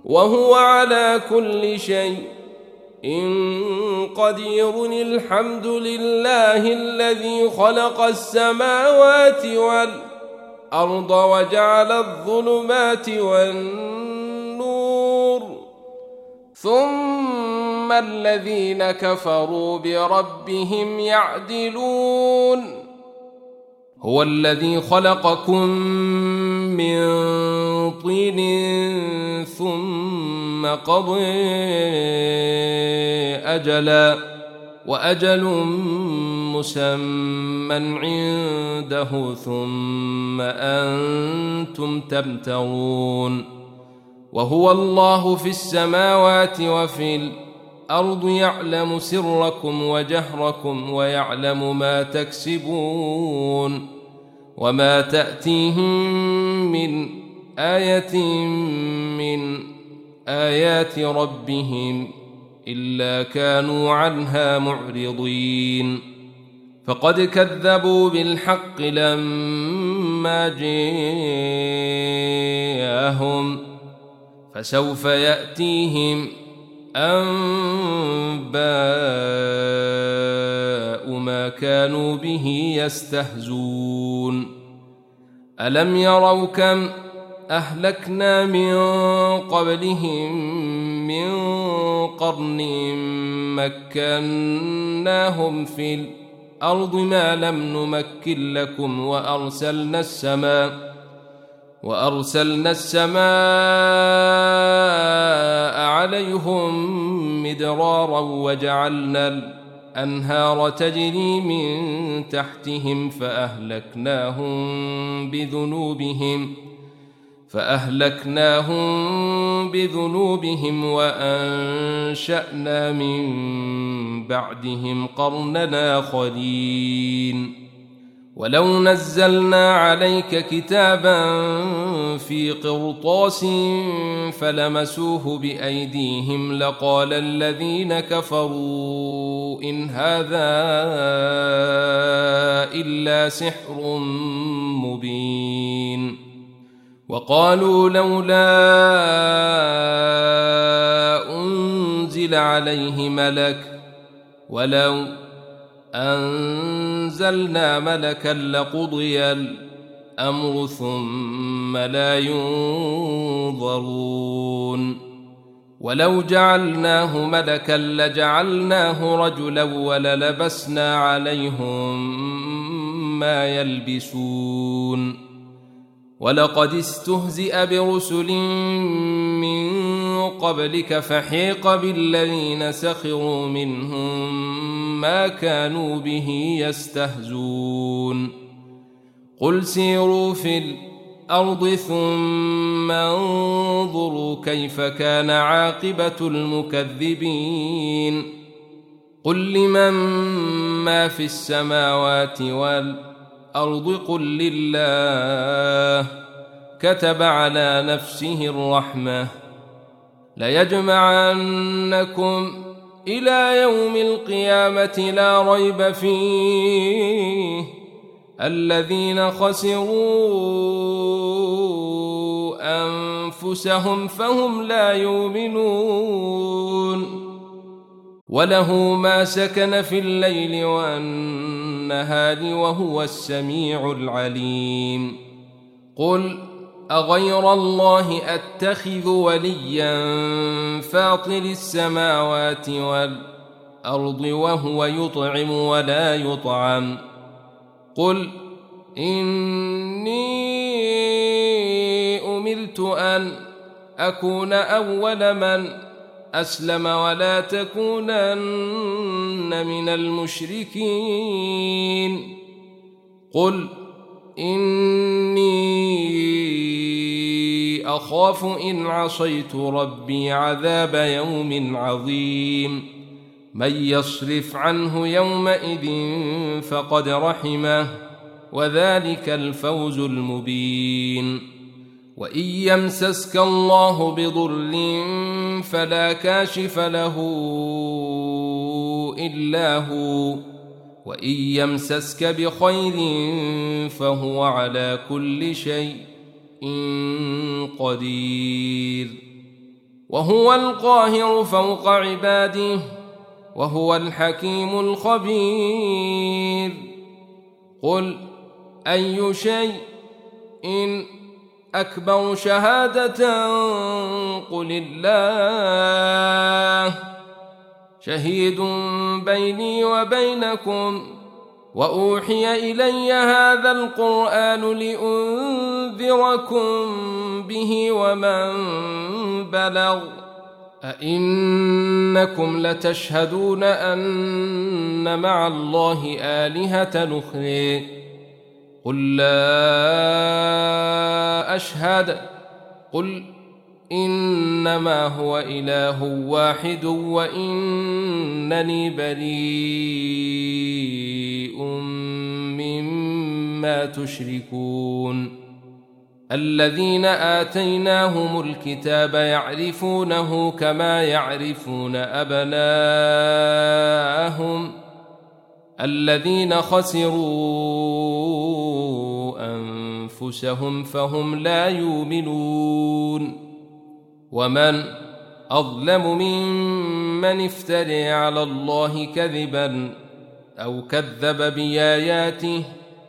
وهو على كل شيء قدير. الحمد لله الذي خلق السماوات والأرض وجعل الظلمات والنور، ثم الذين كفروا بربهم يعدلون. هو الذي خلقكم من طين ثم قضى أجلا وأجل مسمى عنده ثم أنتم تمترون. وهو الله في السماوات وفي الأرض يعلم سركم وجهركم ويعلم ما تكسبون، وما تأتيهم من آية من آيات ربهم إلا كانوا عنها معرضين. فقد كذبوا بالحق لما جاءهم، فسوف يأتيهم أنباء ما كانوا به يستهزون. ألم يروا كم أهلكنا من قبلهم من قرن مكناهم في الأرض ما لم نمكن لكم، وأرسلنا السماء عليهم مدرارا وجعلنا الأنهار تجري من تحتهم فأهلكناهم بذنوبهم وأنشأنا من بعدهم قرنا آخرين. ولو نزلنا عليك كتابا في قرطاس فلمسوه بأيديهم لقال الذين كفروا إن هذا إلا سحر مبين. وقالوا لولا أنزل عليه ملك، ولو أنزلنا ملكا لقضي الأمر ثم لا ينظرون. ولو جعلناه ملكا لجعلناه رجلا وللبسنا عليهم ما يلبسون. ولقد استهزئ برسل من قبلك فحيق بالذين سخروا منهم ما كانوا به يستهزون. قل سيروا في الأرض ثم انظروا كيف كان عاقبة المكذبين. قل لمن ما في السماوات والأرض قل لله كتب على نفسه الرحمة ليجمعنكم إلى يوم القيامة لا ريب فيه الذين خسروا أنفسهم فهم لا يؤمنون. وله ما سكن في الليل والنهار وهو السميع العليم. قل أغير الله أتخذ وليا فاطر السماوات والأرض وهو يطعم ولا يطعم. قل إني أمرت أن أكون أول من أسلم ولا تكونن من المشركين. قل إني أخاف إن عصيت ربي عذاب يوم عظيم. من يصرف عنه يومئذ فقد رحمه وذلك الفوز المبين. وإن يمسسك الله بضر فلا كاشف له إلا هو، وإن يمسسك بخير فهو على كل شيء قدير. وهو القاهر فوق عباده وهو الحكيم الخبير. قل أي شيء إن أكبر شهادة قل الله شهيد بيني وبينكم وأوحي إلي هذا القرآن لأنذركم به ومن بلغ أئنكم لتشهدون أن مع الله آلهة أخرى قل لا أشهد قل إنما هو إله واحد وإنني بريء مما تشركون. الذين آتيناهم الكتاب يعرفونه كما يعرفون أبناءهم الذين خسروا أنفسهم فهم لا يؤمنون. ومن أظلم ممن افترى على الله كذبا أو كذب بآياته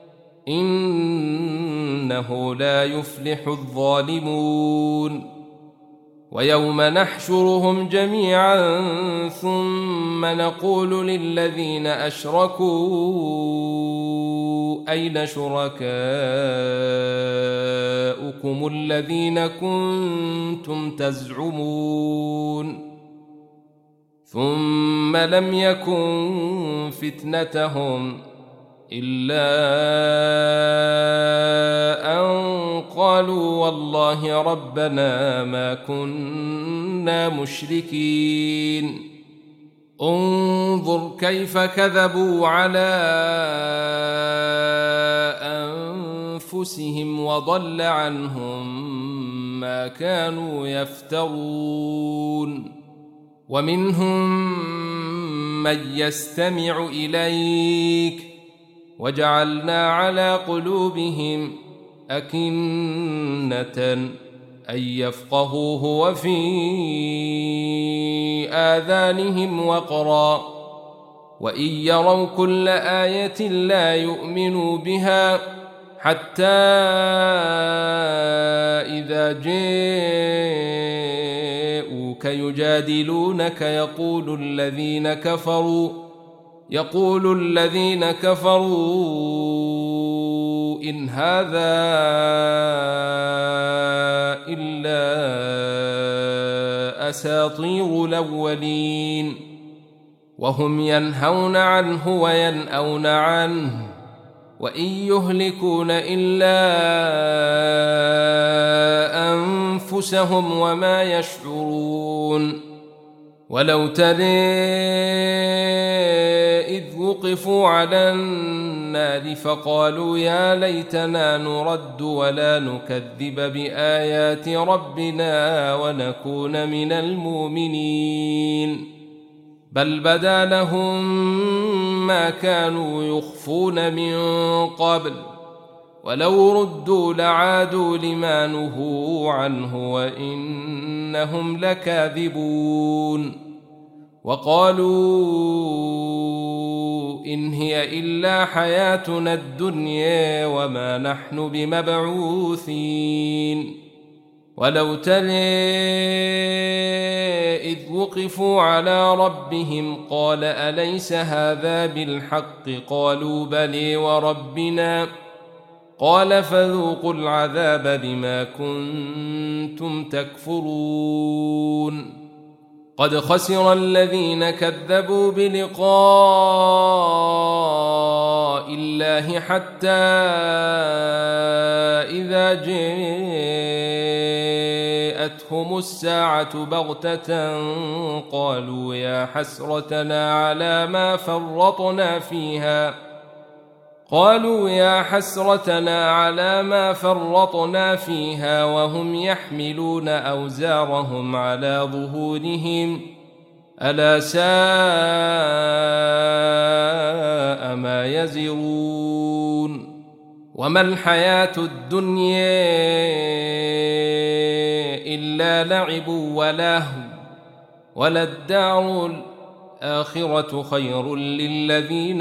إنه لا يفلح الظالمون. ويوم نحشرهم جميعا ثم نقول للذين أشركوا أين شركاؤكم الذين كنتم تزعمون ثم لم يكن فتنتهم إلا أن قالوا والله ربنا ما كنا مشركين. انظر كيف كذبوا على أنفسهم وضل عنهم ما كانوا يفترون. ومنهم من يستمع إليك وجعلنا على قلوبهم أكنة أن يفقهوه وفي آذانهم وقرا وإن يروا كل آية لا يؤمنوا بها حتى إذا جاءوك يجادلونك يقول الذين كفروا إن هذا إلا أساطير الأولين وهم ينهون عنه وينأون عنه وإن يهلكون إلا أنفسهم وما يشعرون. ولو ترى إذ وقفوا على النار فقالوا يا ليتنا نرد ولا نكذب بآيات ربنا ونكون من المؤمنين بل بدا لهم ما كانوا يخفون من قبل ولو ردوا لعادوا لما نهوا عنه وإنهم لكاذبون. وقالوا إن هي إلا حياتنا الدنيا وما نحن بمبعوثين. ولو ترى إذ وقفوا على ربهم قال أليس هذا بالحق قالوا بلى وربنا قال فذوقوا العذاب بما كنتم تكفرون. قد خسر الذين كذبوا بلقاء الله حتى إذا جاءتهم الساعة بغتة قالوا يا حسرتنا على ما فرطنا فيها وهم يحملون أوزارهم على ظهورهم ألا ساء ما يزرون. وما الحياة الدنيا إلا لعب ولهو وللدار الآخرة خير للذين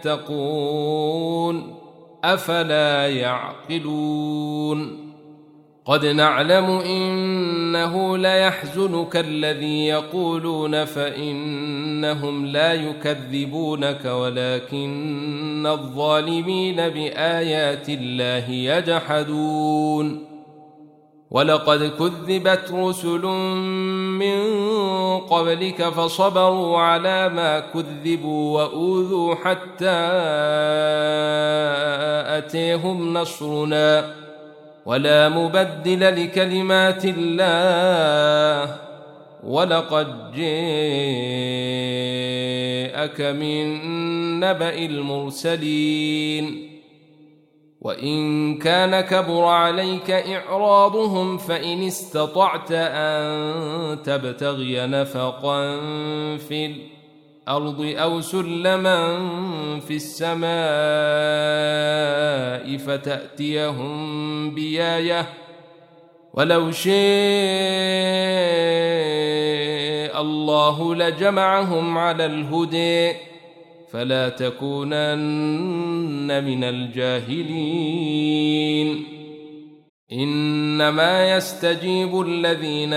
يتقون أفلا يعقلون قد نعلم إنه ليحزنك الذي يقولون فإنهم لا يكذبونك ولكن الظالمين بآيات الله يجحدون ولقد كذبت رسل من قبلك فصبروا على ما كذبوا وأوذوا حتى أتيهم نصرنا ولا مبدل لكلمات الله ولقد جاءك من نبأ المرسلين وإن كان كبر عليك إعراضهم فإن استطعت أن تبتغي نفقا في الأرض أو سلما في السماء فتأتيهم بآية ولو شاء الله لجمعهم على الهدى فلا تكونن من الجاهلين إنما يستجيب الذين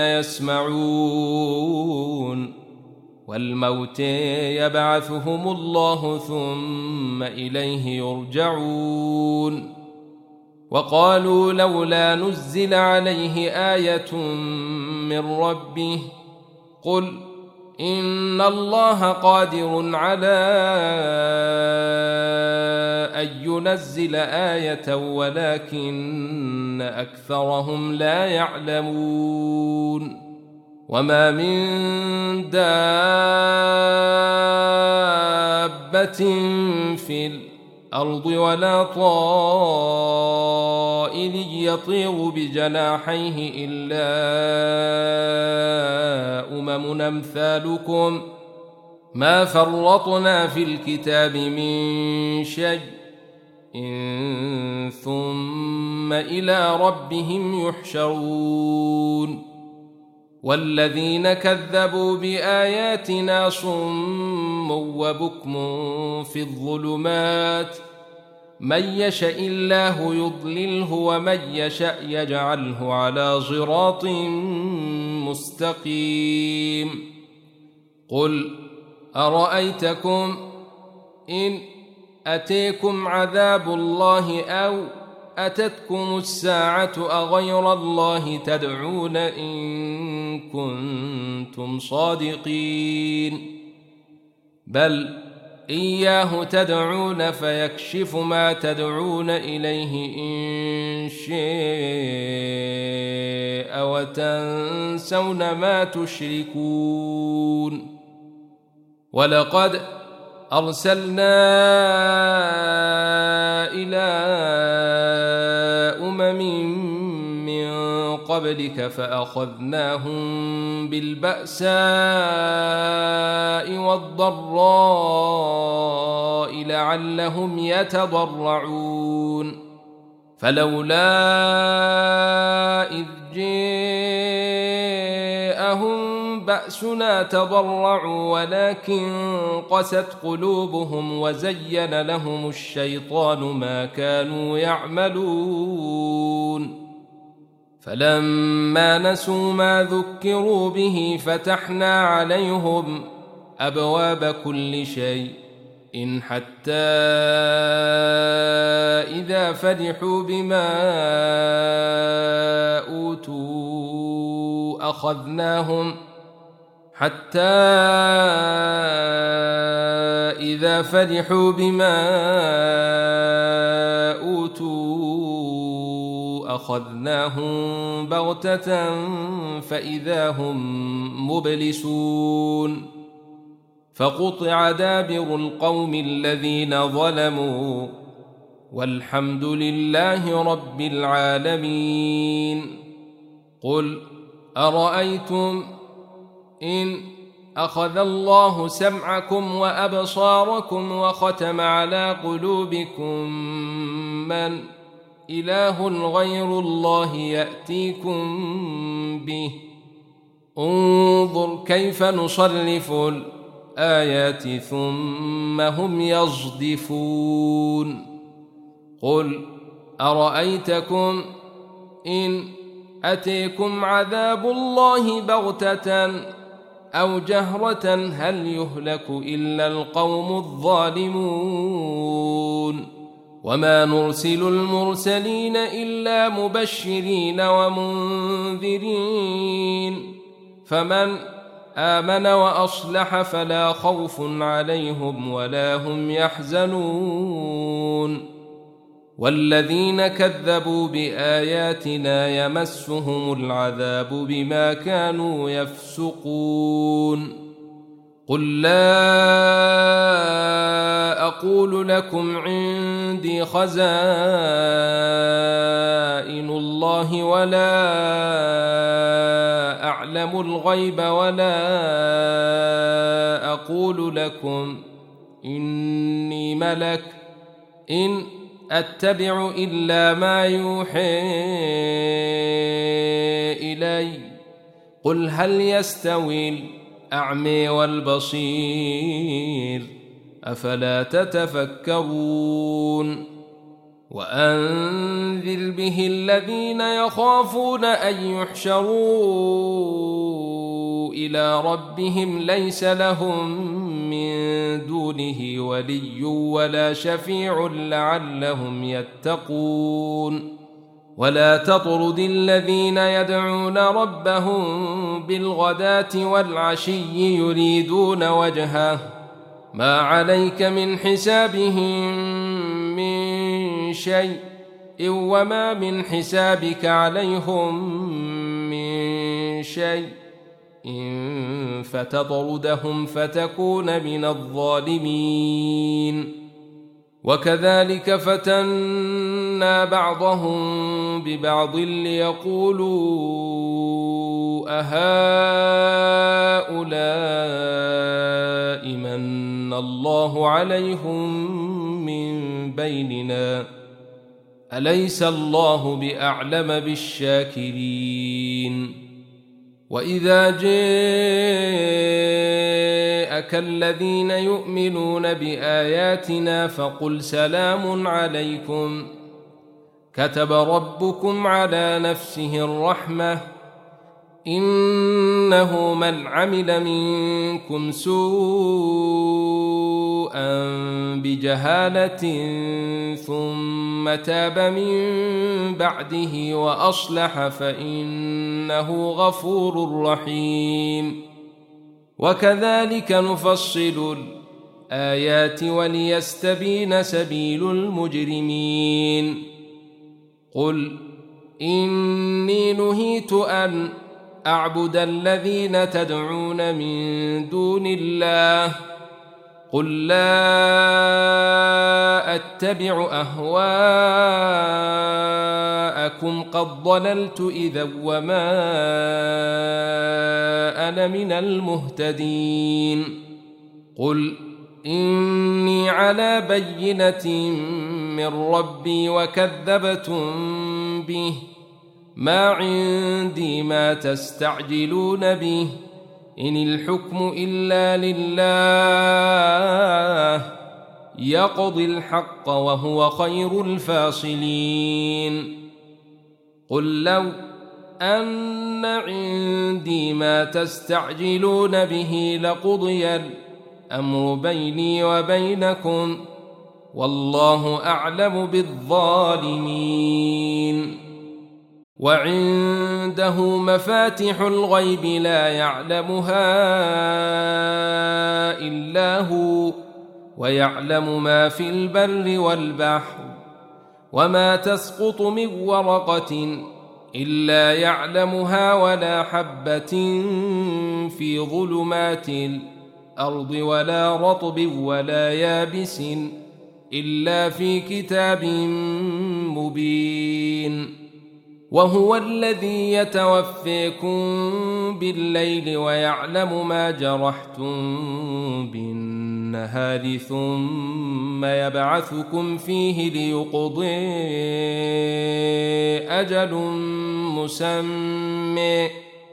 يسمعون والموتى يبعثهم الله ثم إليه يرجعون وقالوا لولا نزل عليه آية من ربه قل إن الله قادر على أن ينزل آية ولكن أكثرهم لا يعلمون وما من دابة في الأرض ولا طائر يطير بجناحيه إلا أمم أمثالكم ما فرطنا في الكتاب من شيء ثم إلى ربهم يحشرون والذين كذبوا بآياتنا صم وبكم في الظلمات من يشاء الله يضلله ومن يشاء يجعله على صراط مستقيم قل أرأيتكم إن أتيكم عذاب الله أو أتتكم الساعة أغير الله تدعون إن كنتم صادقين بل إياه تدعون فيكشف ما تدعون إليه إن شاء وتنسون ما تشركون ولقد أرسلنا إلى من قبلك فأخذناهم بالبأساء والضراء لعلهم يتضرعون فلولا إذ جاءهم بأسنا تضرعوا ولكن قست قلوبهم وزين لهم الشيطان ما كانوا يعملون فلما نسوا ما ذكروا به فتحنا عليهم أبواب كل شيء إن حتى إذا فرحوا بما أوتوا أخذناهم بغتة فإذا هم مبلسون فقطع دابر القوم الذين ظلموا والحمد لله رب العالمين قل أرأيتم إن أخذ الله سمعكم وأبصاركم وختم على قلوبكم من إله غير الله يأتيكم به انظر كيف نصرف الآيات ثم هم يصدفون قل أرأيتكم إن أتيكم عذاب الله بغتة أو جهرة هل يهلك إلا القوم الظالمون وما نرسل المرسلين إلا مبشرين ومنذرين فمن آمن وأصلح فلا خوف عليهم ولا هم يحزنون والذين كذبوا بآياتنا يمسهم العذاب بما كانوا يفسقون قل لا أقول لكم عندي خزائن الله ولا أعلم الغيب ولا أقول لكم إني ملك إن أتبع إلا ما يوحي إلي قل هل يستوي الأعمى والبصير أفلا تتفكرون وأنذر به الذين يخافون أن يحشروا إلى ربهم ليس لهم من دونه ولي ولا شفيع لعلهم يتقون ولا تطرد الذين يدعون ربهم بالغداة والعشي يريدون وجهه ما عليك من حسابهم من شيء وما من حسابك عليهم من شيء إن فتطردهم فتكون من الظالمين وكذلك فتنا بعضهم ببعض ليقولوا أهؤلاء من الله عليهم من بيننا أليس الله بأعلم بالشاكرين وإذا جاءك الذين يؤمنون بآياتنا فقل سلام عليكم كتب ربكم على نفسه الرحمة إنه من عمل منكم سوءا بجهالة ثم تاب من بعده وأصلح فإنه غفور رحيم وكذلك نفصل الآيات وليستبين سبيل المجرمين قل إني نهيت أن أعبد الذين تدعون من دون الله قل لا أتبع أهواءكم قد ضللت إذا وما أنا من المهتدين قل إني على بينة من ربي وكذبتم به ما عندي ما تستعجلون به إن الحكم إلا لله يقضي الحق وهو خير الفاصلين قل لو أن عندي ما تستعجلون به لقضي الأمر بيني وبينكم والله أعلم بالظالمين وعنده مفاتح الغيب لا يعلمها إلا هو ويعلم ما في البر والبحر وما تسقط من ورقة إلا يعلمها ولا حبة في ظلمات الأرض ولا رطب ولا يابس إلا في كتاب مبين وهو الذي يتوفيكم بالليل ويعلم ما جرحتم بالنهار النهار ثم يبعثكم فيه ليقضي أجل مسمى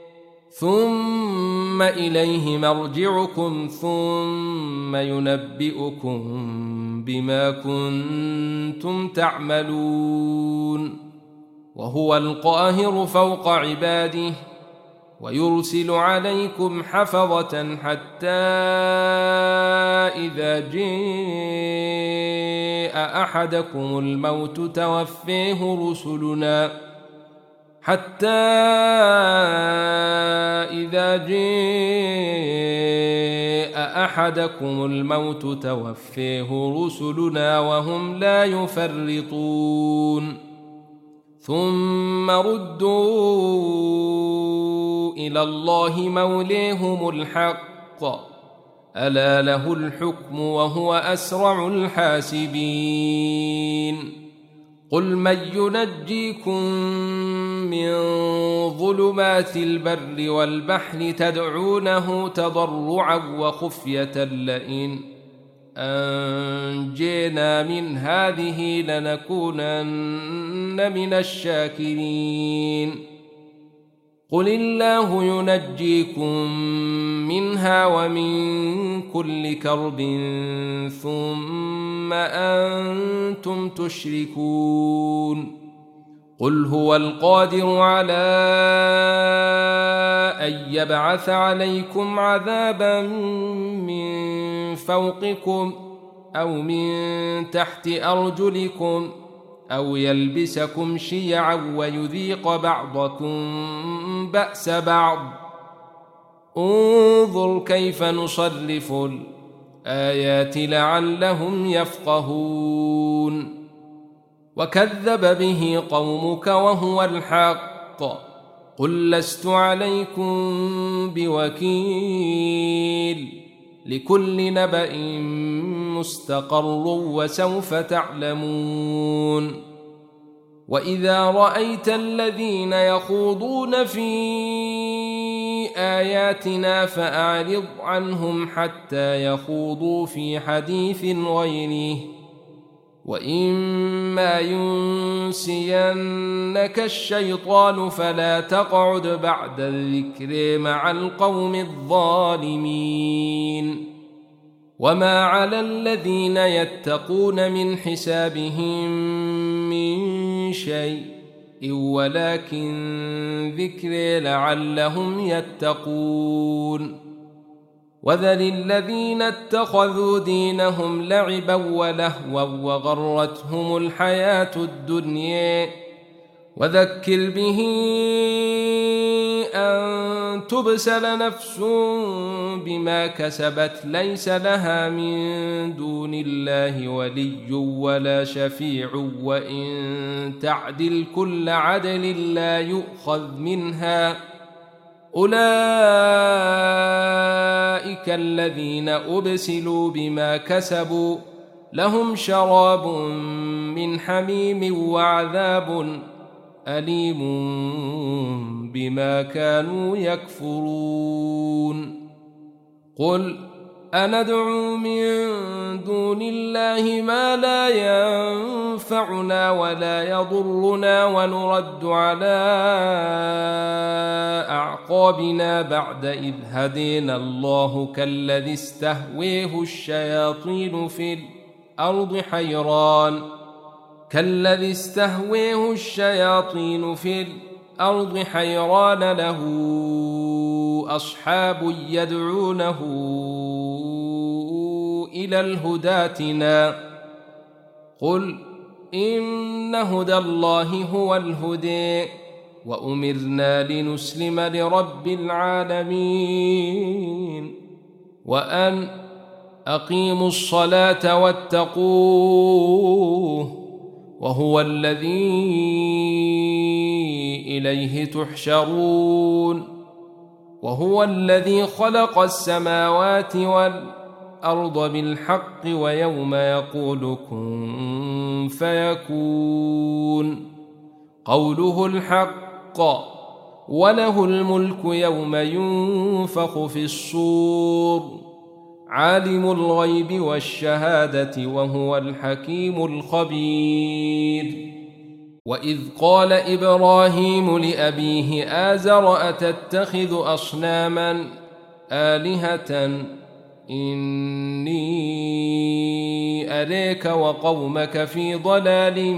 ثم إليه مرجعكم ثم ينبئكم بما كنتم تعملون وهو القاهر فوق عباده ويرسل عليكم حفظة حتى إذا جاء أحدكم الموت توفيه رسلنا وهم لا يفرطون ثم ردوا إلى الله موليهم الحق ألا له الحكم وهو أسرع الحاسبين قل من ينجيكم من ظلمات البر والبحر تدعونه تضرعا وخفية لئن أنجينا من هذه لنكونن من الشاكرين قل الله ينجيكم منها ومن كل كرب ثم أنتم تشركون قل هو القادر على أن يبعث عليكم عذابا من فوقكم أو من تحت أرجلكم أو يلبسكم شيعا ويذيق بعضكم بأس بعض انظر كيف نصرف الآيات لعلهم يفقهون وكذب به قومك وهو الحق قل لست عليكم بوكيل لكل نبأ مستقر وسوف تعلمون وإذا رأيت الذين يخوضون في آياتنا فأعرض عنهم حتى يخوضوا في حديث غيره وإما ينسينك الشيطان فلا تقعد بعد الذكر مع القوم الظالمين وما على الذين يتقون من حسابهم من شيء ولكن ذكر لعلهم يتقون وذل الذين اتخذوا دينهم لعبا ولهوا وغرتهم الحياة الدنيا وذكر به أن تبسل نفس بما كسبت ليس لها من دون الله ولي ولا شفيع وإن تعدل كل عدل لا يؤخذ منها أولئك الذين أبسلوا بما كسبوا لهم شراب من حميم وعذاب أليم بما كانوا يكفرون قل أندعو من دون الله ما لا ينفعنا ولا يضرنا ونرد على أعقابنا بعد إذ هدينا الله كالذي استهويه الشياطين في الأرض حيران له أصحاب يدعونه إلى الهدى ائتنا قل إن هدى الله هو الهدى وأمرنا لنسلم لرب العالمين وأن أقيموا الصلاة واتقوه وهو الذي إليه تحشرون وهو الذي خلق السماوات والأرض بالحق ويوم يقول كن فيكون قوله الحق وله الملك يوم ينفخ في الصور عالم الغيب والشهادة وهو الحكيم الخبير. وإذ قال إبراهيم لأبيه آزر أتتخذ أصناما آلهة إني أريك وقومك في ضلال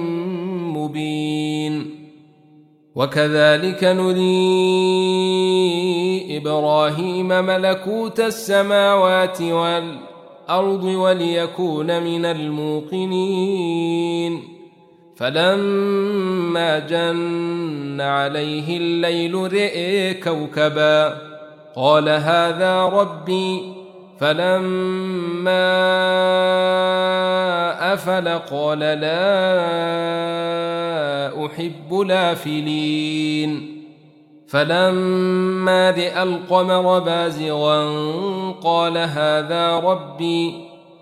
مبين. وكذلك نري إبراهيم ملكوت السماوات والأرض وليكون من الموقنين. فلما جن عليه الليل رئي كوكبا قال هذا ربي، فلما أفل قال لا أحب الآفلين. فلما رأى القمر بازغا قال هذا ربي،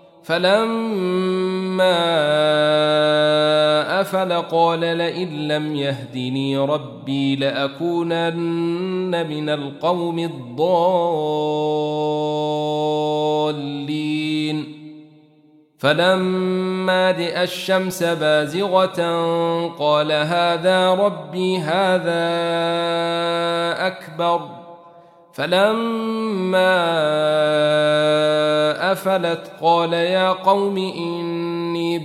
فلما أفل قال لئن لم يهدني ربي لأكونن من القوم الضالين. فلما رأى الشمس بازغة قال هذا ربي هذا أكبر. فلما أفلت قال يا قوم إني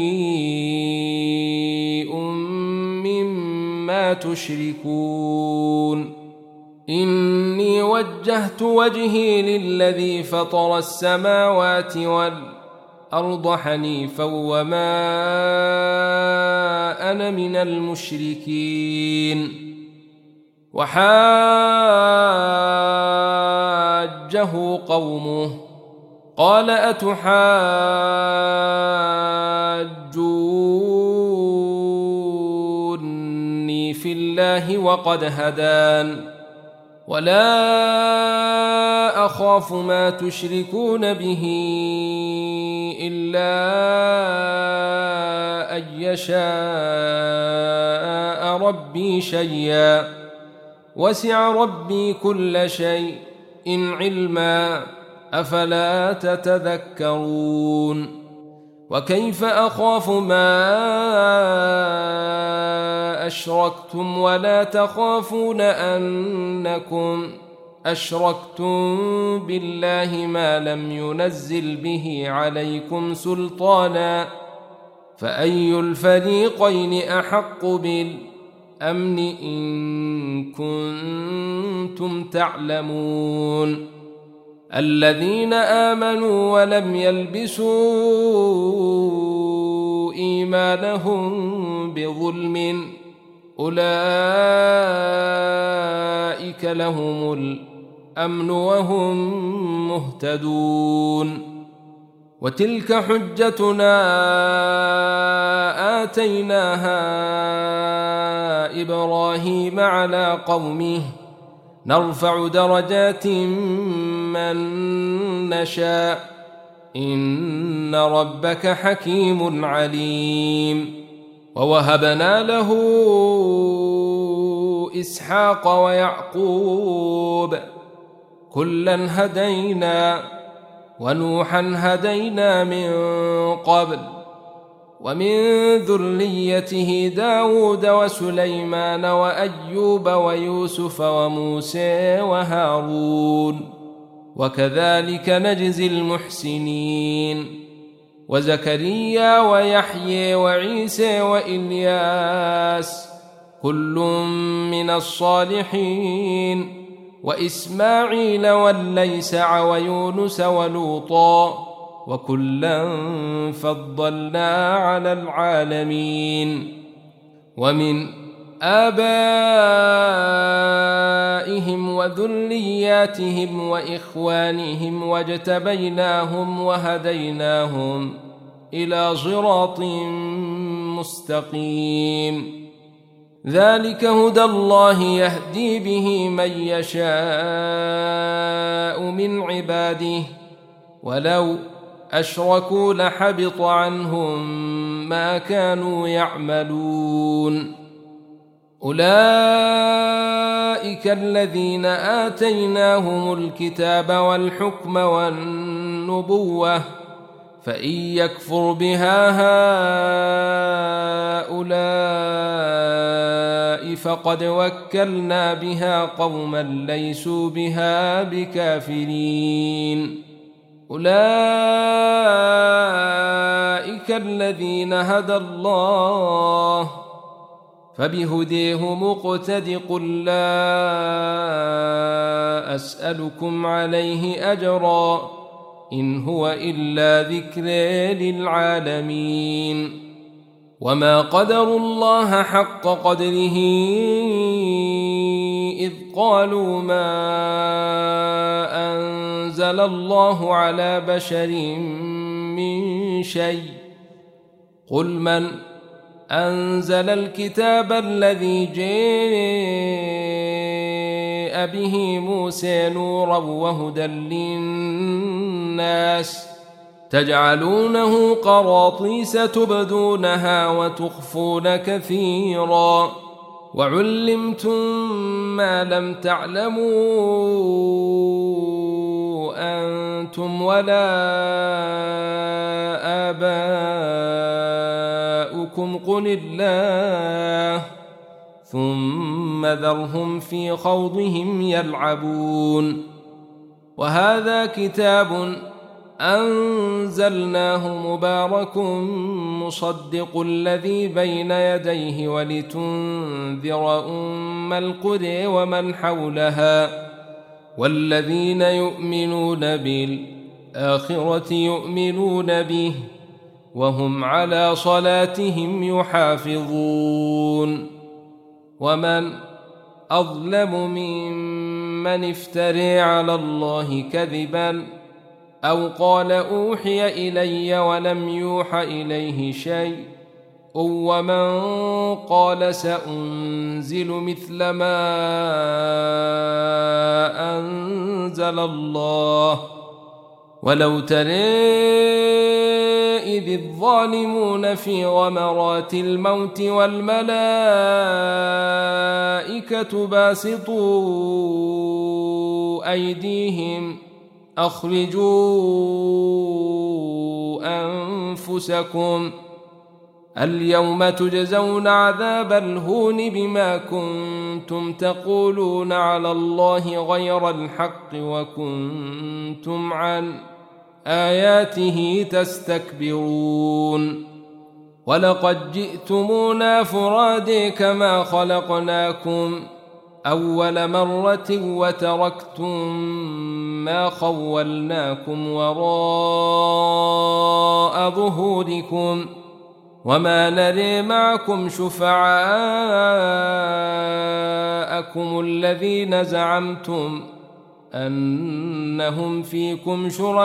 بريء مما تشركون. إني وجهت وجهي للذي فطر السماوات والأرض حنيفا وما أنا من المشركين. وحاجه قومه قال أتحاجوني في الله وقد هدان ولا أخاف ما تشركون به إلا أن يشاء ربي شيئا وسع ربي كل شيء علما أفلا تتذكرون. وكيف أخاف ما أشركتم ولا تخافون أنكم أشركتم بالله ما لم ينزل به عليكم سلطانا فأي الفريقين أحق بالأمن إن كنتم تعلمون. الذين آمنوا ولم يلبسوا إيمانهم بظلم أولئك لهم الأمن وهم مهتدون. وتلك حجتنا آتيناها إبراهيم على قومه نرفع درجات من نشاء إن ربك حكيم عليم. ووهبنا له إسحاق ويعقوب كلا هدينا ونوحا هدينا من قبل ومن ذريته داود وسليمان وأيوب ويوسف وموسى وهارون وكذلك نجزي المحسنين. وزكريا ويحيى وعيسى وإلياس كل من الصالحين وإسماعيل والليسع ويونس ولوطا وكلا فضلنا على العالمين. ومن آبائهم وذرياتهم وإخوانهم واجتبيناهم وهديناهم إلى صراط مستقيم. ذلك هدى الله يهدي به من يشاء من عباده ولو أشركوا لحبط عنهم ما كانوا يعملون. أولئك الذين آتيناهم الكتاب والحكم والنبوة النبوة فإن يكفر بها هؤلاء فقد وكلنا بها قوما ليسوا بها بكافرين أولئك الذين هدى الله فبهديه مقتد قل لا أسألكم عليه أجرا إن هو إلا ذكر للعالمين وما قدروا الله حق قدره إذ قالوا ما أنزل الله على بشر من شيء قل من أنزل الكتاب الذي جاء به موسى نورا وهدى للناس تجعلونه قراطيس تبدونها وتخفون كثيرا وعلمتم ما لم تعلموا أنتم ولا آباؤكم قل الله ثم ذرهم في خوضهم يلعبون وهذا كتاب أنزلناه مبارك مصدق الذي بين يديه ولتنذر أم القرى ومن حولها والذين يؤمنون بالآخرة يؤمنون به وهم على صلاتهم يحافظون ومن أظلم ممن افترى على الله كذبا أو قال أوحي إلي ولم يوح إليه شيء ومن قال سأنزل مثل ما أنزل الله ولو ترى إذ الظالمون في غمرات الموت والملائكة باسطوا أيديهم أخرجوا أنفسكم اليوم تجزون عذاب الهون بما كنتم تقولون على الله غير الحق وكنتم عن آياته تستكبرون ولقد جئتمونا فرادى كما خلقناكم أول مرة وتركتم ما خولناكم وراء ظهوركم وما نري معكم شفعاءكم الذين زعمتم أنهم فيكم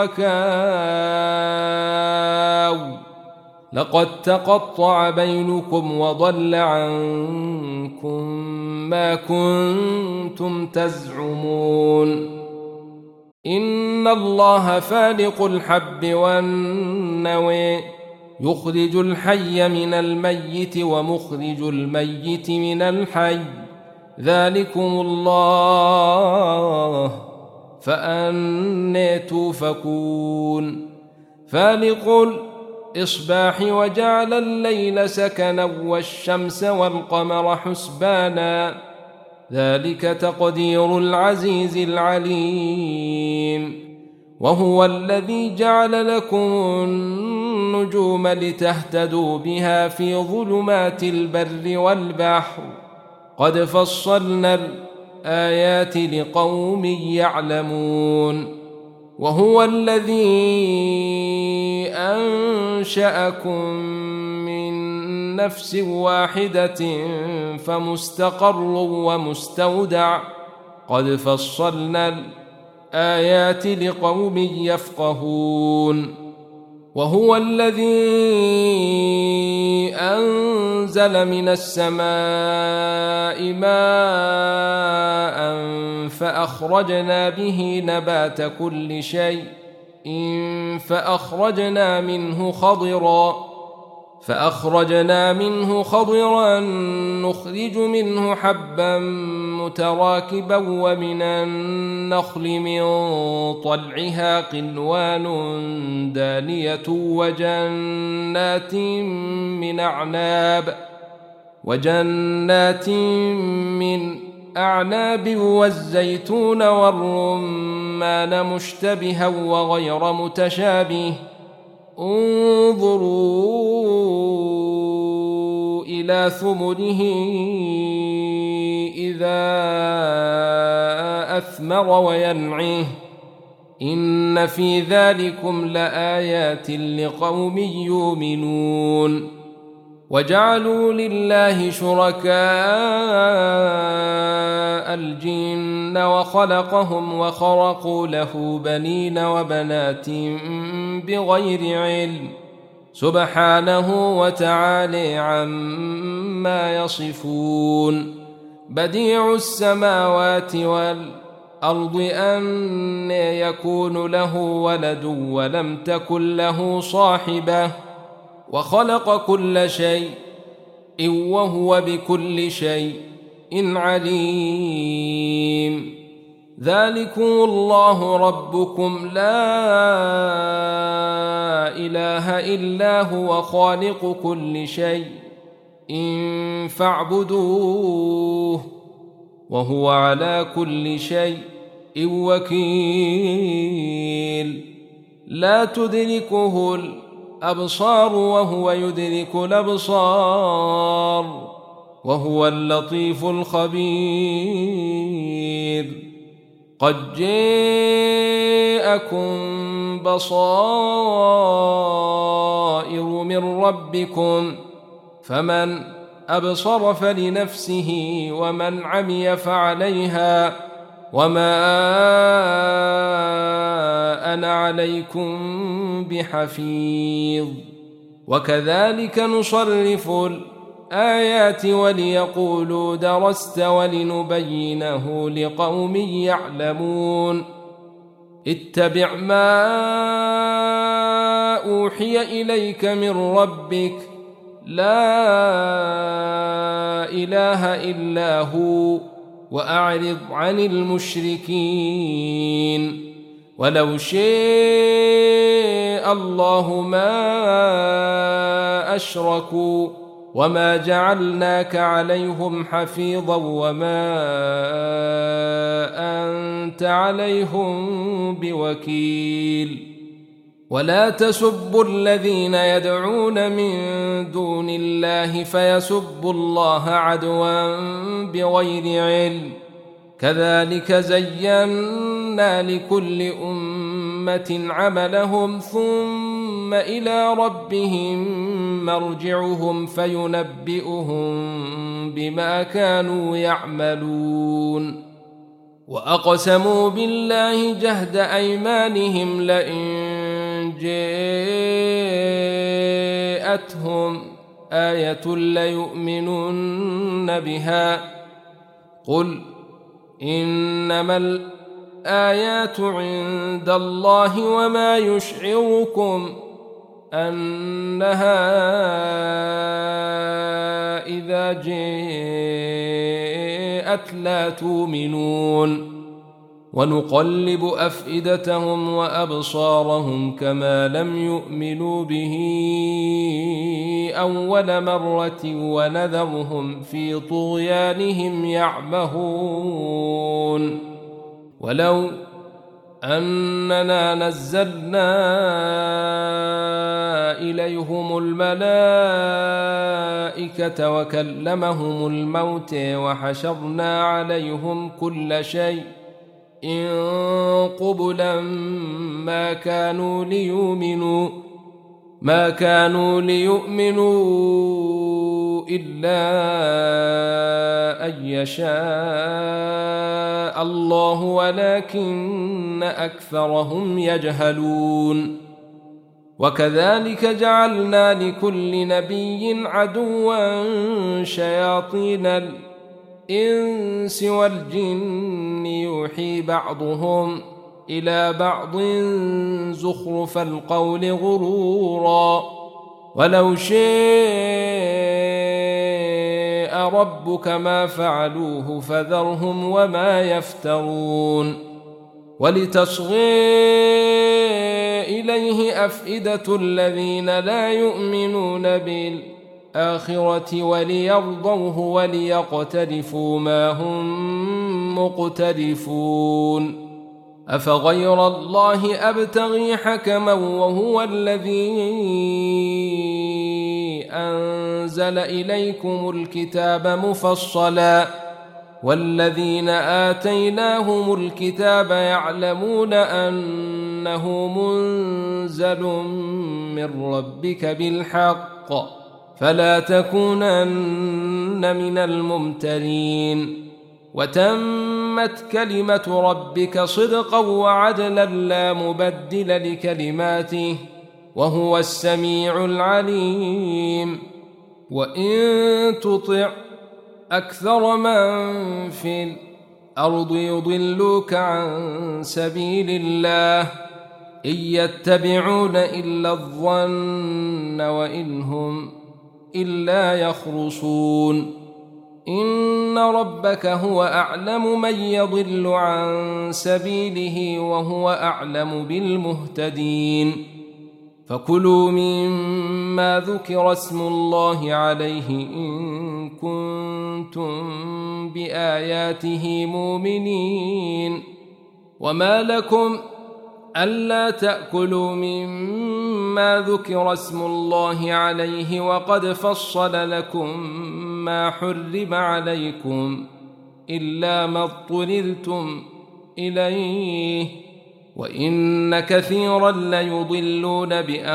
شركاء لقد تقطع بينكم وضل عنكم ما كنتم تزعمون إن الله فالق الحب والنوى يخرج الحي من الميت ومخرج الميت من الحي ذلكم الله فأنى توفكون فالق الإصباح وجعل الليل سكنا والشمس والقمر حسبانا ذلك تقدير العزيز العليم وهو الذي جعل لكم النجوم لتهتدوا بها في ظلمات البر والبحر قد فصلنا الآيات لقوم يعلمون وهو الذي أنشأكم من نفس واحدة فمستقر ومستودع قد فصلنا الآيات لقوم يفقهون وهو الذي أنزل من السماء ماء فأخرجنا به نبات كل شيء فأخرجنا منه خضرا نخرج منه حبا متراكبا ومن النخل من طلعها قنوان دانية وجنات من أعناب والزيتون والرمان مشتبها وغير متشابه انظروا إلى ثمره إذا أثمر وينعه إن في ذلكم لآيات لقوم يؤمنون وجعلوا لله شركاء الجن وخلقهم وخرقوا له بنين وبنات بغير علم سبحانه وتعالى عما يصفون بديع السماوات والأرض أن يكون له ولد ولم تكن له صاحبة وخلق كل شيء وهو بكل شيء عليم ذلكم الله ربكم لا إله إلا هو خالق كل شيء فاعبدوه وهو على كل شيء وكيل لا تدركه الأبصار وهو يدرك الأبصار وهو اللطيف الخبير قد جاءكم بصائر من ربكم فمن أبصر فلنفسه ومن عمي فعليها وما أنا عليكم بحفيظ وكذلك نصرف الآيات وليقولوا درست ولنبينه لقوم يعلمون اتبع ما أوحي إليك من ربك لا إله إلا هو وأعرض عن المشركين ولو شاء الله ما أشركوا وما جعلناك عليهم حفيظا وما أنت عليهم بوكيل ولا تسبوا الذين يدعون من دون الله فيسبوا الله عدوا بغير علم كذلك زينا لكل أمة عملهم ثم إلى ربهم مرجعهم فينبئهم بما كانوا يعملون وأقسموا بالله جهد أيمانهم لئن جاءتهم آية ليؤمنن بها قل إنما الآيات عند الله وما يشعركم أنها إذا جاءت لا تؤمنون ونقلب أفئدتهم وأبصارهم كما لم يؤمنوا به أول مرة ونذرهم في طغيانهم يعمهون ولو أننا نزلنا إليهم الملائكة وكلمهم الموت وحشرنا عليهم كل شيء قبلا ما كانوا ليؤمنوا إلا أن يشاء الله ولكن أكثرهم يجهلون وكذلك جعلنا لكل نبي عدوا شياطين الإنس والجن يوحي بعضهم إلى بعض زخرف القول غرورا ولو شاء ربك ما فعلوه فذرهم وما يفترون ولتصغي إليه أفئدة الذين لا يؤمنون بالآخرة وليرضوه وليقترفوا ما هم مقترفون أفغير الله أبتغي حكما وهو الذي أنزل إليكم الكتاب مفصلا والذين آتيناهم الكتاب يعلمون أنه منزل من ربك بالحق فلا تكونن من الممترين وتمت كلمة ربك صدقا وعدلا لا مبدل لكلماته وهو السميع العليم وإن تطع أكثر من في الأرض يضلوك عن سبيل الله إن يتبعون إلا الظن وإن هم إلا يخرصون إن ربك هو أعلم من يضل عن سبيله وهو أعلم بالمهتدين فكلوا مما ذكر اسم الله عليه إن كنتم بآياته مؤمنين وما لكم ألا تأكلوا مما ذكر اسم الله عليه وقد فصل لكم ما حرم عليكم إلا ما اضطررتم إليه وإن كثيرا ليضلون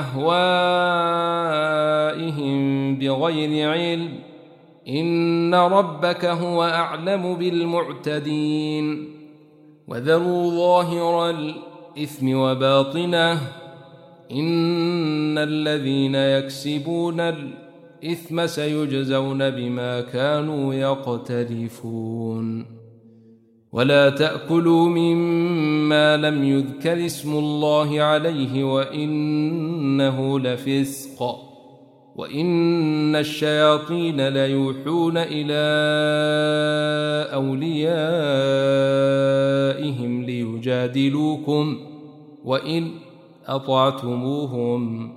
بأهوائهم بغير علم إن ربك هو أعلم بالمعتدين وذروا ظاهر الإثم وباطنه إن الذين يكسبون الإثم سيجزون بما كانوا يقترفون ولا تأكلوا مما لم يذكر اسم الله عليه وإنه لفسق وإن الشياطين ليوحون إلى أوليائهم ليجادلوكم وإن أطعتموهم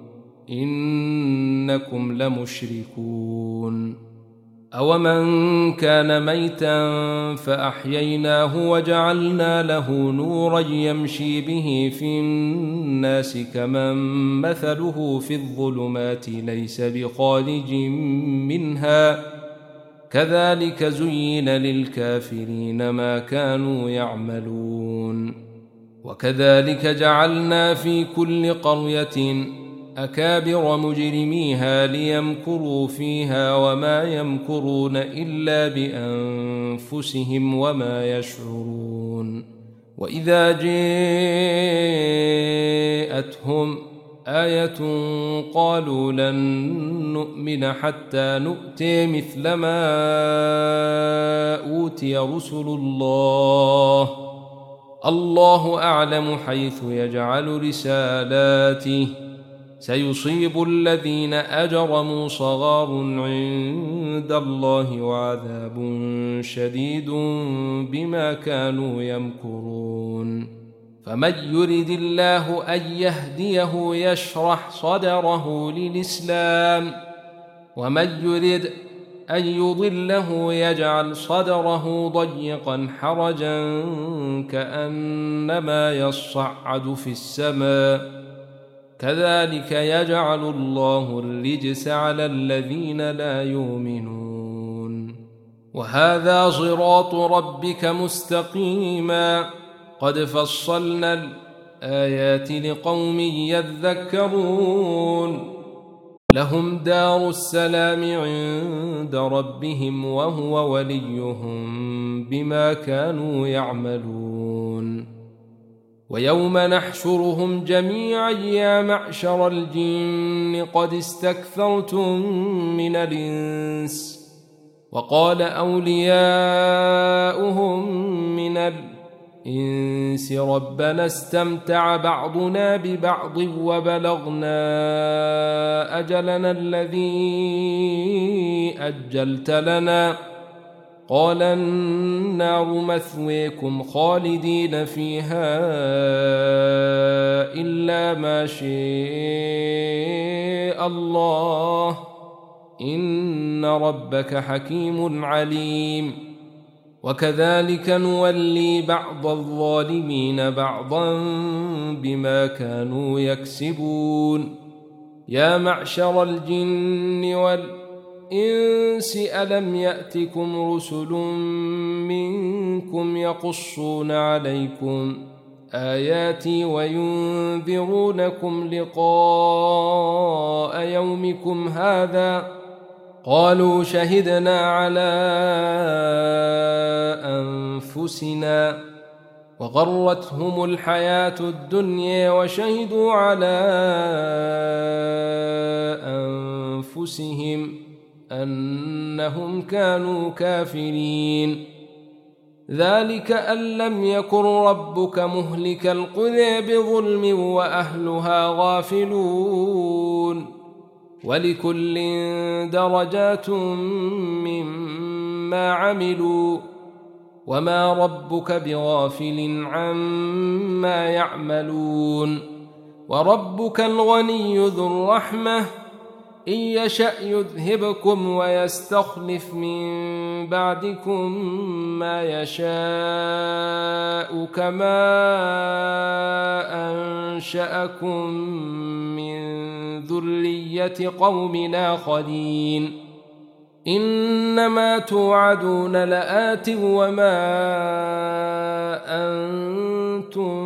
إنكم لمشركون أومن كان ميتا فأحييناه وجعلنا له نورا يمشي به في الناس كمن مثله في الظلمات ليس بخارج منها كذلك زين للكافرين ما كانوا يعملون وكذلك جعلنا في كل قرية أكابر مجرميها ليمكروا فيها وما يمكرون إلا بأنفسهم وما يشعرون وإذا جاءتهم آية قالوا لن نؤمن حتى نؤتي مثل ما أوتي رسل الله أعلم حيث يجعل رسالاته سيصيب الذين أجرموا صغار عند الله وعذاب شديد بما كانوا يمكرون فمن يرد الله أن يهديه يشرح صدره للإسلام ومن يرد أن يضله يجعل صدره ضيقا حرجا كأنما يصعد في السماء كذلك يجعل الله الرجس على الذين لا يؤمنون وهذا صراط ربك مستقيما قد فصلنا الآيات لقوم يذكرون لهم دار السلام عند ربهم وهو وليهم بما كانوا يعملون ويوم نحشرهم جميعا يا معشر الجن قد استكثرتم من الإنس وقال أولياؤهم من إنس ربنا استمتع بعضنا ببعض وبلغنا أجلنا الذي أجلت لنا قال النار مثويكم خالدين فيها إلا ما شاء الله إن ربك حكيم عليم وكذلك نولي بعض الظالمين بعضا بما كانوا يكسبون يا معشر الجن والإنس ألم يأتكم رسل منكم يقصون عليكم آياتي وينذرونكم لقاء يومكم هذا قالوا شهدنا على أنفسنا وغرتهم الحياة الدنيا وشهدوا على أنفسهم أنهم كانوا كافرين ذلك أن لم يكن ربك مهلك القرى بظلم وأهلها غافلون ولكل درجات مما عملوا وما ربك بغافل عما يعملون وربك الغني ذو الرحمة إن يشأ يذهبكم ويستخلف من بعدكم ما يشاء كما أنشأكم من ذرية قوم آخرين إنما توعدون لآت وما أنتم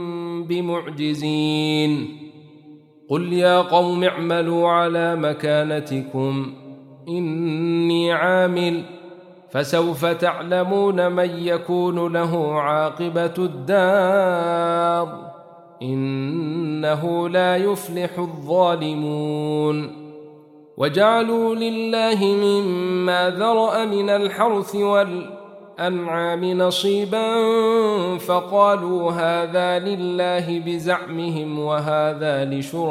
بمعجزين قل يا قوم اعملوا على مكانتكم إني عامل فسوف تعلمون من يكون له عاقبة الدار إنه لا يفلح الظالمون وجعلوا لله مما ذرأ من الحرث والأنعام نصيبا فقالوا هذا لله بزعمهم وهذا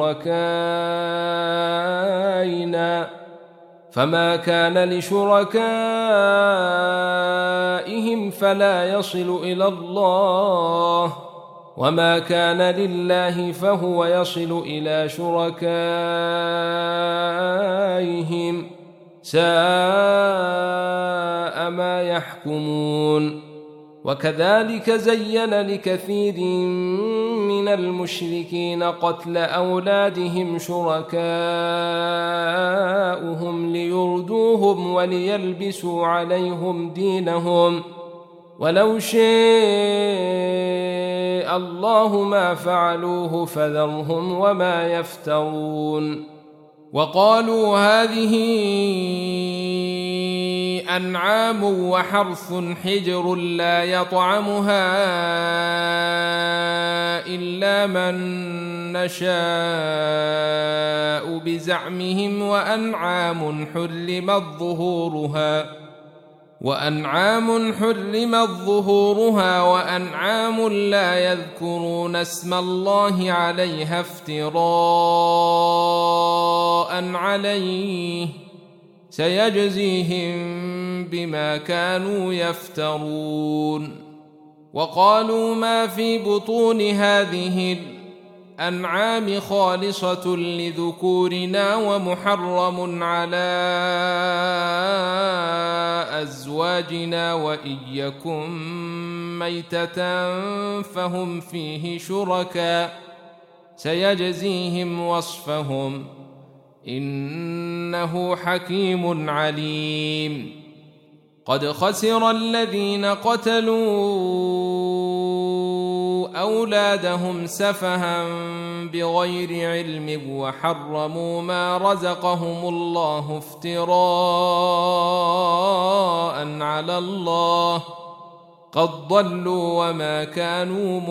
لشركائنا فما كان لشركائهم فلا يصل إلى الله وما كان لله فهو يصل إلى شركائهم ساء ما يحكمون وكذلك زين لكثير من المشركين قتل أولادهم شركاؤهم ليردوهم وليلبسوا عليهم دينهم ولو شاء الله ما فعلوه فذرهم وما يفترون وقالوا هذه أنعام وحرث حجر لا يطعمها إلا من نشاء بزعمهم وأنعام حرمت ظهورها وأنعام لا يذكرون اسم الله عليها افتراء عليه سيجزيهم بما كانوا يفترون وقالوا ما في بطون هذه الأنعام خالصة لذكورنا ومحرم على أزواجنا وإن يكن ميتة فهم فيه شركاء سيجزيهم وصفهم إنه حكيم عليم قد خسر الذين قتلوا أولادهم سفها بغير علم وحرموا ما رزقهم الله افتراء على الله قد ضلوا وما كانوا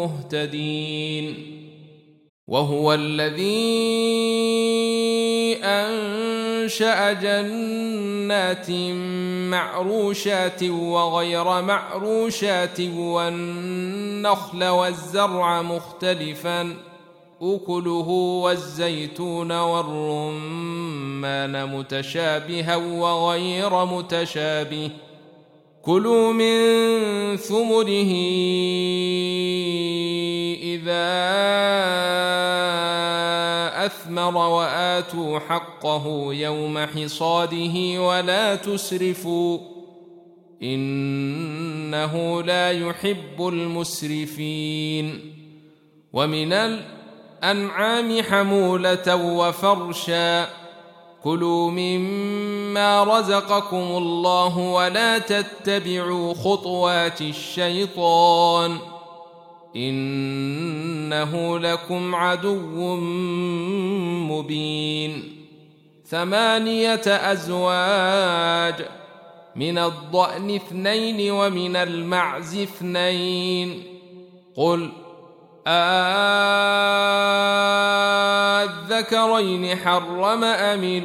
مهتدين وهو الذي أنشأ أنشأ جنات معروشات وغير معروشات والنخل والزرع مختلفا أكله والزيتون والرمان متشابها وغير متشابه كلوا من ثمره إذا أثمر وآتوا حقه يوم حصاده ولا تسرفوا إنه لا يحب المسرفين ومن الأنعام حمولة وفرشا كلوا مما رزقكم الله ولا تتبعوا خطوات الشيطان إنه لكم عدو مبين 8 أزواج من الضأن 2 ومن المعز 2 قل الذكرين حرم أم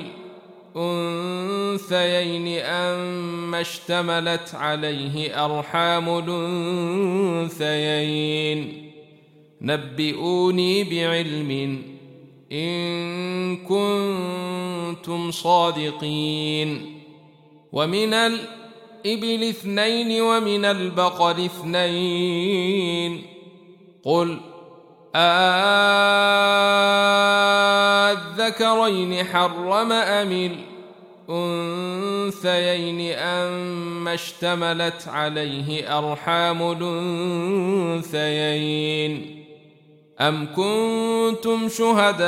الأنثيين أم اشتملت عليه أرحام الأنثيين نبئوني بعلم إن كنتم صادقين ومن الإبل 2 ومن البقر 2 قل الذكرين حرم أم الأنثيين أم اشتملت عليه أرحام الأنثيين أم كنتم شهداء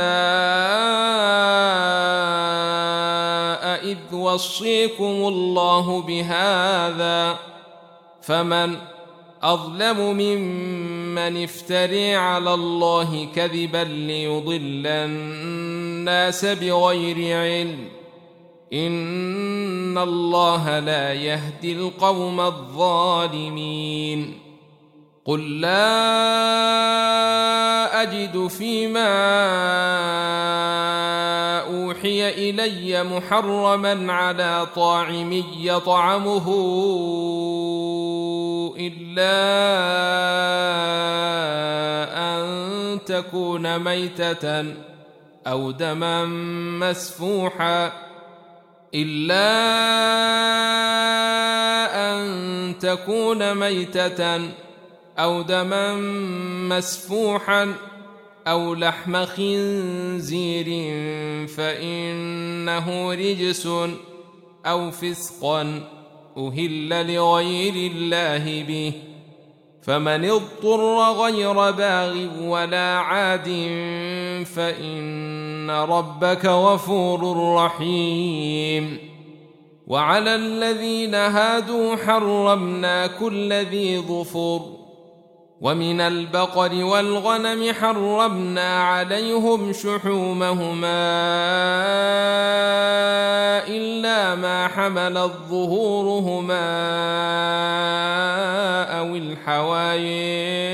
إذ وصيكم الله بهذا فمن أظلم ممن افتري على الله كذبا ليضل الناس بغير علم إن الله لا يهدي القوم الظالمين قل لا أجد فيما أوحي إلي محرما على طاعم يطعمه إلا أن تكون ميتة أو دما مسفوحا أو لحم خنزير فإنه رجس أو فسقا أهل لغير الله به فمن اضطر غير باغ ولا عاد فإن ربك غفور رحيم وعلى الذين هادوا حرمنا كل ذي ظفر ومن البقر والغنم حرمنا عليهم شحومهما إلا ما حملت ظهورهما أو الحوايا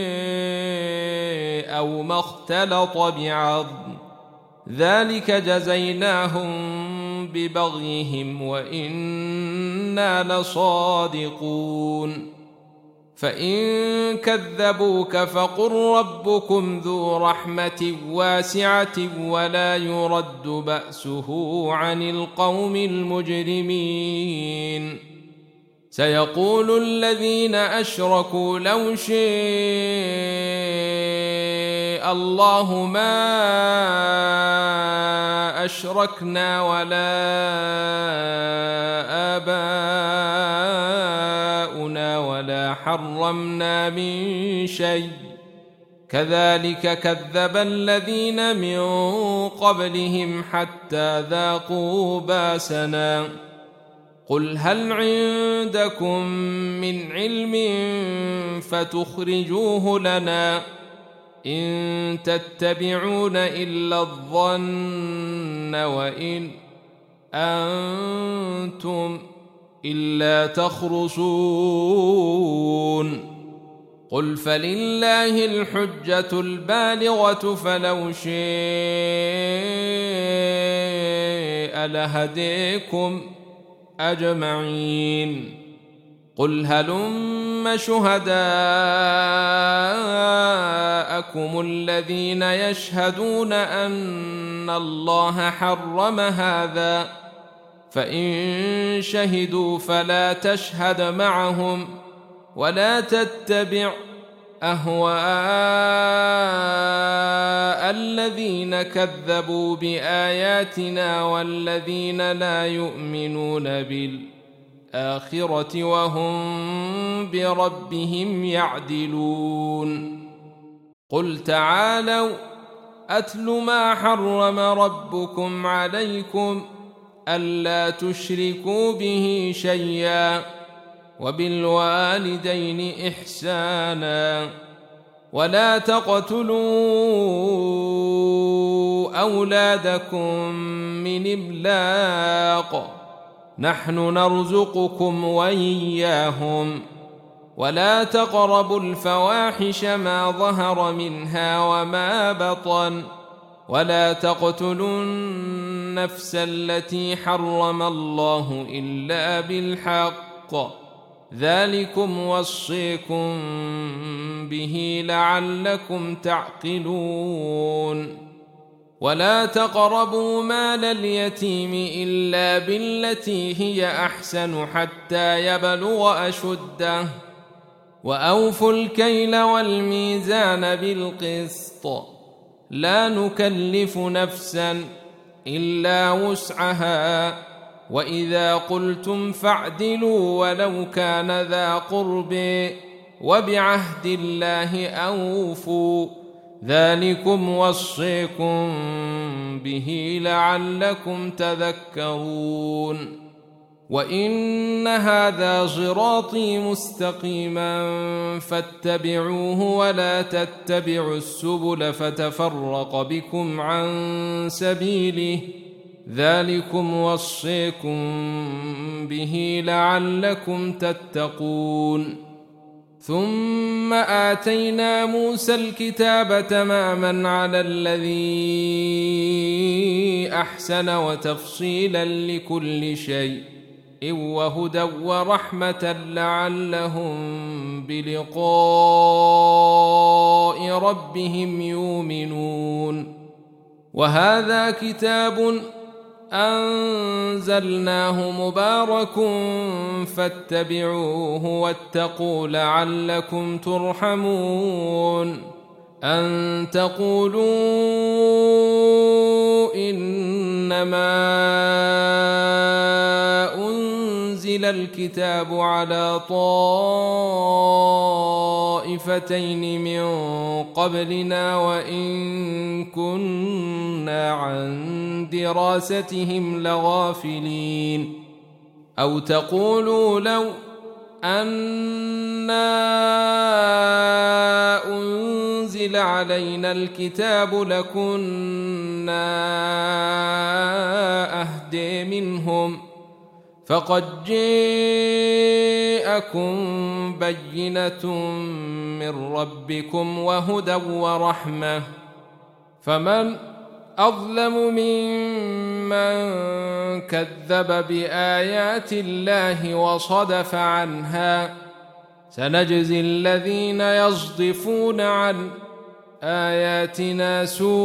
أو ما اختلط بعظم ذلك جزيناهم ببغيهم وإنا لصادقون فإن كذبوك فقل ربكم ذو رحمة واسعة ولا يرد بأسه عن القوم المجرمين سيقول الذين أشركوا لو شاء الله ما أشركنا ولا آباؤنا ولا حرمنا من شيء كذلك كذب الذين من قبلهم حتى ذاقوا باسنا قل هل عندكم من علم فتخرجوه لنا إن تتبعون إلا الظن وإن أنتم إلا تخرصون قل فلله الحجة البالغة فلو شاء لهديكم أجمعين. قل هلم شهداءكم الذين يشهدون أن الله حرم هذا، فإن شهدوا فلا تشهد معهم، ولا تتبع أهواء الذين كذبوا بآياتنا والذين لا يؤمنون بالآخرة وهم بربهم يعدلون. قل تعالوا أتل ما حرم ربكم عليكم ألا تشركوا به شيئا، وبالوالدين إحسانا، ولا تقتلوا أولادكم من إملاق، نحن نرزقكم وإياهم، ولا تقربوا الفواحش ما ظهر منها وما بطن، ولا تقتلوا النفس التي حرم الله إلا بالحق، ذلكم وصيكم به لعلكم تعقلون. ولا تقربوا مال اليتيم إلا بالتي هي أحسن حتى يبلغ أشده، وأوفوا الكيل والميزان بالقسط، لا نكلف نفسا إلا وسعها، وإذا قلتم فاعدلوا ولو كان ذا قرب، وبعهد الله أوفوا، ذلكم وصيكم به لعلكم تذكرون. وإن هذا صراطي مستقيما فاتبعوه ولا تتبعوا السبل فتفرق بكم عن سبيله، ذلكم وصيكم به لعلكم تتقون. ثم آتينا موسى الكتاب تماما على الذي أحسن وتفصيلا لكل شيء وهدى ورحمة لعلهم بلقاء ربهم يؤمنون. وهذا كتاب أنزلناه مبارك فاتبعوه واتقوا لعلكم ترحمون. أن تقولوا إنما أنزل الكتاب على طائفتين من قبلنا وإن كنا عن دراستهم لغافلين. أو تقولوا لو أنا أنزل علينا الكتاب لكنا أهدى منهم، فقد جاءكم بينة من ربكم وهدى ورحمة، فمن أظلم ممن كذب بآيات الله وصدف عنها. سنجزي الذين يصدفون عن آياتنا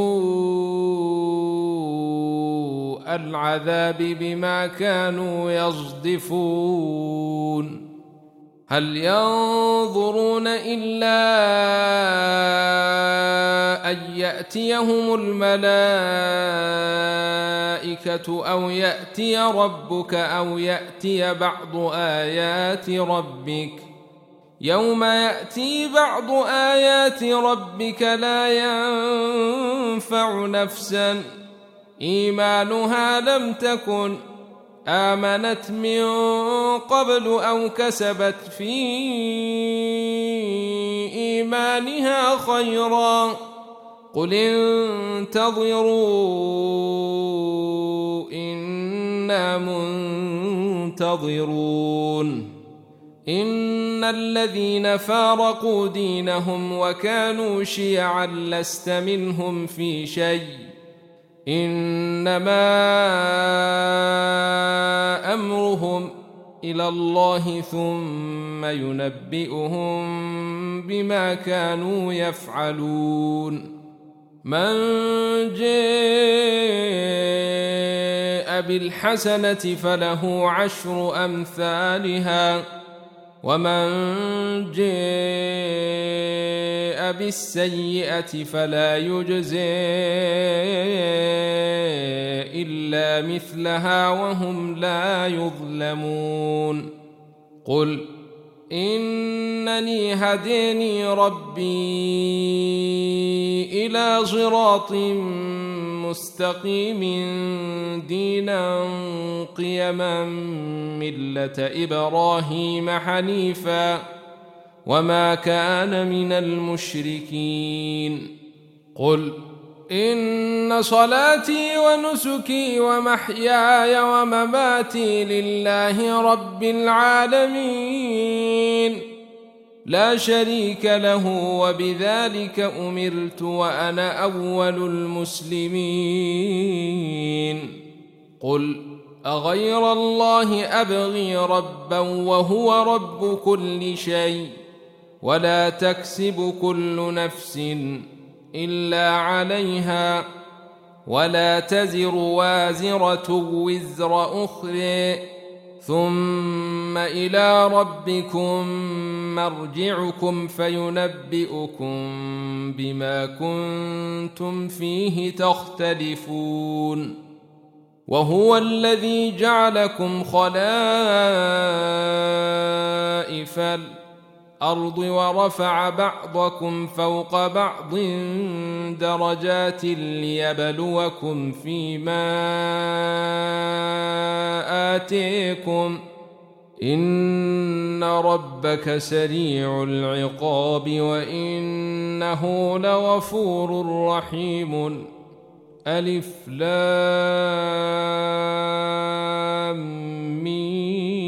سوء العذاب بما كانوا يصدفون. هل ينظرون إلا أن يأتيهم الملائكة أو يأتي ربك أو يأتي بعض آيات ربك؟ يوم يأتي بعض آيات ربك لا ينفع نفسا إيمانها لم تكن آمنت من قبل أو كسبت في إيمانها خيرا. قل انتظروا إنا منتظرون. إن الذين فارقوا دينهم وكانوا شيعا لست منهم في شيء إنما أمرهم إلى الله ثم ينبئهم بما كانوا يفعلون من جاء بالحسنة فله 10 أمثالها ومن جاء بالسيئة فلا يجزى إلا مثلها وهم لا يظلمون قل إنني هداني ربي إلى صراط مستقيم دينا قيما ملة إبراهيم حنيفا وما كان من المشركين قل إن صلاتي ونسكي ومحياي ومماتي لله رب العالمين لا شريك له وبذلك أمرت وأنا أول المسلمين قل أغير الله أبغي ربا وهو رب كل شيء ولا تكسب كل نفس إلا عليها ولا تزر وازرة وزر أخرى ثم إلى ربكم مرجعكم فينبئكم بما كنتم فيه تختلفون وهو الذي جعلكم خلائف الأرض ورفع بعضكم فوق بعض درجات ليبلوكم فيما آتيكم إن ربك سريع العقاب وإنه لغفور رحيم ألف لام ميم